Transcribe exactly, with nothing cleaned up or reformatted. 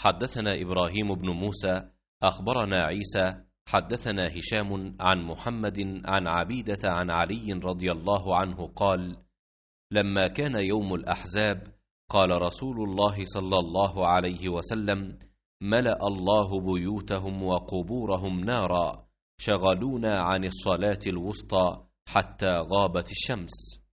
حدثنا إبراهيم بن موسى أخبرنا عيسى حدثنا هشام عن محمد عن عبيدة عن علي رضي الله عنه قال: لما كان يوم الأحزاب قال رسول الله صلى الله عليه وسلم: ملأ الله بيوتهم وقبورهم نارا، شغلونا عن الصلاة الوسطى حتى غابت الشمس.